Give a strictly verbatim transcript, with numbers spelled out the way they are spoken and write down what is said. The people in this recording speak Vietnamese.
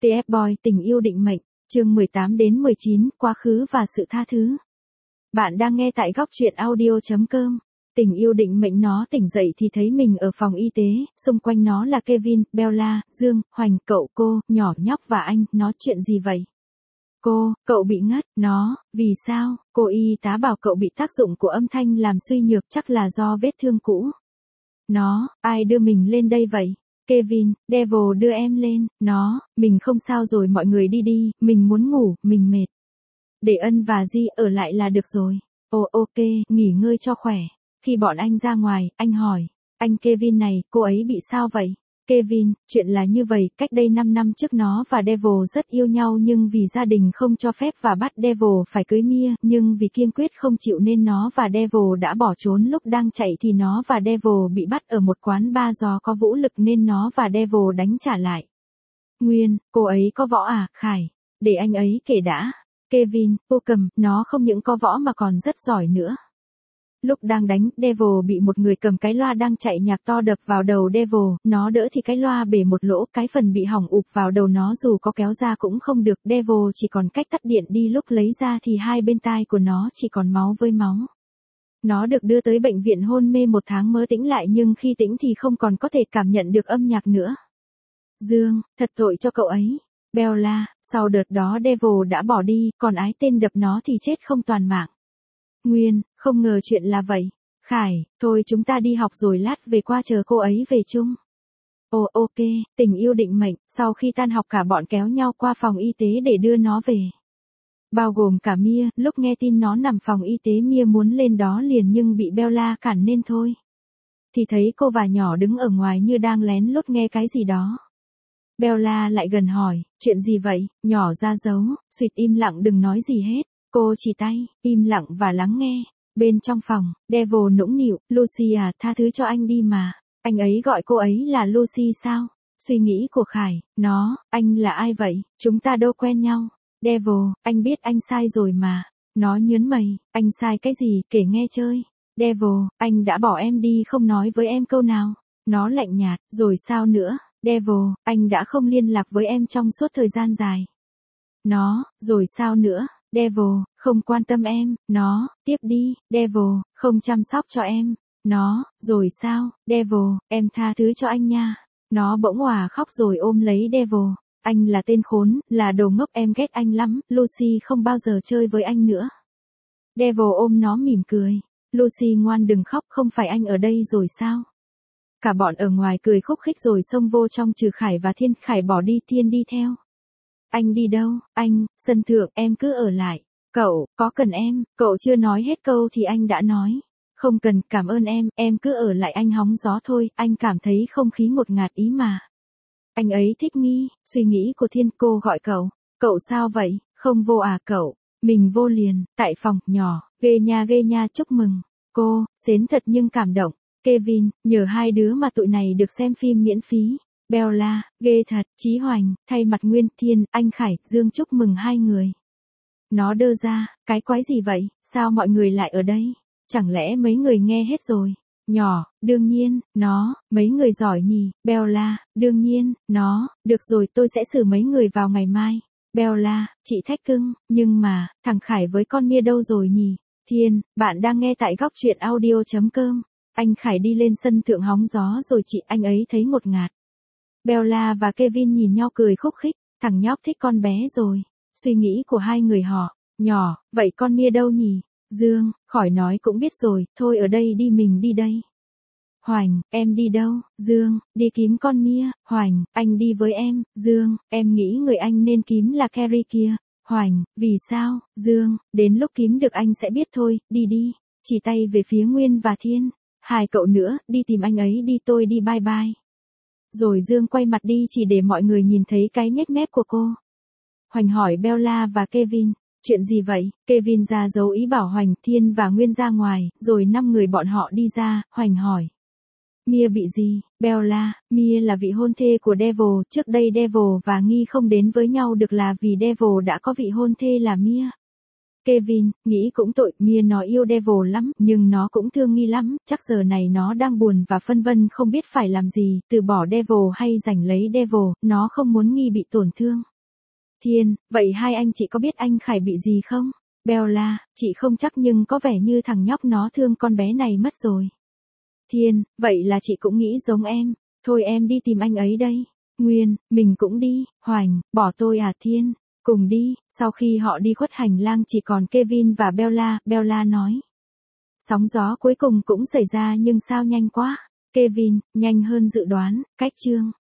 tê ép Boy tình yêu định mệnh, chương mười tám đến mười chín, quá khứ và sự tha thứ. Bạn đang nghe tại góc truyện audio chấm com. Tình yêu định mệnh. Nó tỉnh dậy thì thấy mình ở phòng y tế, xung quanh nó là Kevin, Bella, Dương, Hoành, cậu, cô, nhỏ nhóc và anh. Nó chuyện gì vậy? Cô, cậu bị ngất. Nó, vì sao? Cô y tá bảo cậu bị tác dụng của âm thanh làm suy nhược, chắc là do vết thương cũ. Nó, ai đưa mình lên đây vậy? Kevin, Devil đưa em lên. Nó, mình không sao rồi, mọi người đi đi, mình muốn ngủ, mình mệt. Để Ân và Di ở lại là được rồi. Ồ ok, nghỉ ngơi cho khỏe. Khi bọn anh ra ngoài, anh hỏi, anh Kevin này, cô ấy bị sao vậy? Kevin, chuyện là như vậy, cách đây năm năm trước nó và Devil rất yêu nhau nhưng vì gia đình không cho phép và bắt Devil phải cưới Mia, nhưng vì kiên quyết không chịu nên nó và Devil đã bỏ trốn. Lúc đang chạy thì nó và Devil bị bắt ở một quán bar, do có vũ lực nên nó và Devil đánh trả lại. Nguyên, cô ấy có võ à? Khải, để anh ấy kể đã. Kevin, cô cầm, nó không những có võ mà còn rất giỏi nữa. Lúc đang đánh, Devil bị một người cầm cái loa đang chạy nhạc to đập vào đầu Devil, nó đỡ thì cái loa bể một lỗ, cái phần bị hỏng ụp vào đầu nó, dù có kéo ra cũng không được. Devil chỉ còn cách tắt điện đi, lúc lấy ra thì hai bên tai của nó chỉ còn máu với máu. Nó được đưa tới bệnh viện hôn mê một tháng mới tỉnh lại, nhưng khi tỉnh thì không còn có thể cảm nhận được âm nhạc nữa. Dương, thật tội cho cậu ấy. Bella, sau đợt đó Devil đã bỏ đi, còn ái tên đập nó thì chết không toàn mạng. Nguyên, không ngờ chuyện là vậy. Khải, thôi chúng ta đi học rồi lát về qua chờ cô ấy về chung. Ồ ok, tình yêu định mệnh. Sau khi tan học cả bọn kéo nhau qua phòng y tế để đưa nó về. Bao gồm cả Mia. Lúc nghe tin nó nằm phòng y tế, Mia muốn lên đó liền nhưng bị Bella cản nên thôi. Thì thấy cô và nhỏ đứng ở ngoài như đang lén lút nghe cái gì đó. Bella lại gần hỏi, chuyện gì vậy? Nhỏ ra dấu, suýt im lặng đừng nói gì hết. Cô chỉ tay, im lặng và lắng nghe. Bên trong phòng, Devil nũng nịu, Lucy à, tha thứ cho anh đi mà. Anh ấy gọi cô ấy là Lucy sao? Suy nghĩ của Khải, nó, anh là ai vậy? Chúng ta đâu quen nhau. Devil, anh biết anh sai rồi mà. Nó nhớn mày, anh sai cái gì, kể nghe chơi. Devil, anh đã bỏ em đi không nói với em câu nào. Nó lạnh nhạt, rồi sao nữa? Devil, anh đã không liên lạc với em trong suốt thời gian dài. Nó, rồi sao nữa? Devil, không quan tâm em. Nó, tiếp đi. Devil, không chăm sóc cho em. Nó, rồi sao? Devil, em tha thứ cho anh nha. Nó bỗng òa khóc rồi ôm lấy Devil. Anh là tên khốn, là đồ ngốc, em ghét anh lắm. Lucy không bao giờ chơi với anh nữa. Devil ôm nó mỉm cười. Lucy ngoan đừng khóc, không phải anh ở đây rồi sao? Cả bọn ở ngoài cười khúc khích rồi xông vô trong, trừ Khải và Thiên. Khải bỏ đi, Thiên đi theo. Anh đi đâu? Anh, sân thượng, em cứ ở lại. Cậu, có cần em? Cậu chưa nói hết câu thì anh đã nói. Không cần, cảm ơn em, em cứ ở lại, anh hóng gió thôi, anh cảm thấy không khí ngột ngạt ý mà. Anh ấy thích nghi, suy nghĩ của Thiên. Cô gọi cậu. Cậu sao vậy? Không vô à cậu? Mình vô liền, tại phòng, nhỏ, ghê nha ghê nha, chúc mừng. Cô, xến thật nhưng cảm động. Kevin, nhờ hai đứa mà tụi này được xem phim miễn phí. Bella, ghê thật. Chí Hoành, thay mặt Nguyên, Thiên, anh Khải, Dương chúc mừng hai người. Nó đơ ra, cái quái gì vậy, sao mọi người lại ở đây? Chẳng lẽ mấy người nghe hết rồi? Nhỏ, đương nhiên. Nó, mấy người giỏi nhỉ? Bella, đương nhiên. Nó, được rồi, tôi sẽ xử mấy người vào ngày mai. Bella, chị thách cưng, nhưng mà, thằng Khải với con Mia đâu rồi nhỉ? Thiên, bạn đang nghe tại góc truyện audio chấm com. Anh Khải đi lên sân thượng hóng gió rồi chị, anh ấy thấy ngột ngạt. Bella và Kevin nhìn nhau cười khúc khích, thằng nhóc thích con bé rồi. Suy nghĩ của hai người họ, nhỏ, vậy con Mia đâu nhỉ? Dương, khỏi nói cũng biết rồi, thôi ở đây đi, mình đi đây. Hoành, em đi đâu? Dương, đi kiếm con Mia. Hoành, anh đi với em. Dương, em nghĩ người anh nên kiếm là Carrie kia. Hoành, vì sao? Dương, đến lúc kiếm được anh sẽ biết thôi, đi đi. Chỉ tay về phía Nguyên và Thiên. Hai cậu nữa, đi tìm anh ấy đi, tôi đi bye bye. Rồi Dương quay mặt đi chỉ để mọi người nhìn thấy cái nhếch mép của cô. Hoành hỏi Bella và Kevin, chuyện gì vậy? Kevin ra dấu ý bảo Hoành, Thiên và Nguyên ra ngoài, rồi năm người bọn họ đi ra. Hoành hỏi, Mia bị gì? Bella, Mia là vị hôn thê của Devil, trước đây Devil và Nghi không đến với nhau được là vì Devil đã có vị hôn thê là Mia. Kevin, nghĩ cũng tội, Mia nó yêu Devil lắm, nhưng nó cũng thương Nghi lắm, chắc giờ này nó đang buồn và phân vân không biết phải làm gì, từ bỏ Devil hay giành lấy Devil, nó không muốn Nghi bị tổn thương. Thiên, vậy hai anh chị có biết anh Khải bị gì không? Bella, chị không chắc nhưng có vẻ như thằng nhóc nó thương con bé này mất rồi. Thiên, vậy là chị cũng nghĩ giống em. Thôi em đi tìm anh ấy đây. Nguyên, mình cũng đi. Hoành, bỏ tôi à Thiên? Cùng đi. Sau khi họ đi khuất hành lang chỉ còn Kevin và Bella, Bella nói. Sóng gió cuối cùng cũng xảy ra nhưng sao nhanh quá. Kevin, nhanh hơn dự đoán, cách chương.